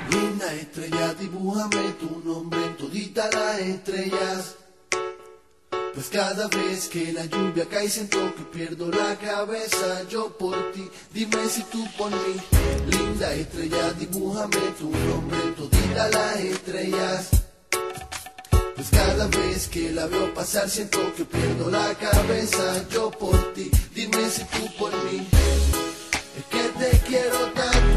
Linda estrella, dibújame tu nombre en todita las estrellas. Pues cada vez que la lluvia cae siento que pierdo la cabeza. Yo por ti, dime si tú por mí. Linda estrella, dibújame tu nombre en todita las estrellas. Pues cada vez que la veo pasar siento que pierdo la cabeza. Yo por ti, dime si tú por mí. Es que te quiero tanto.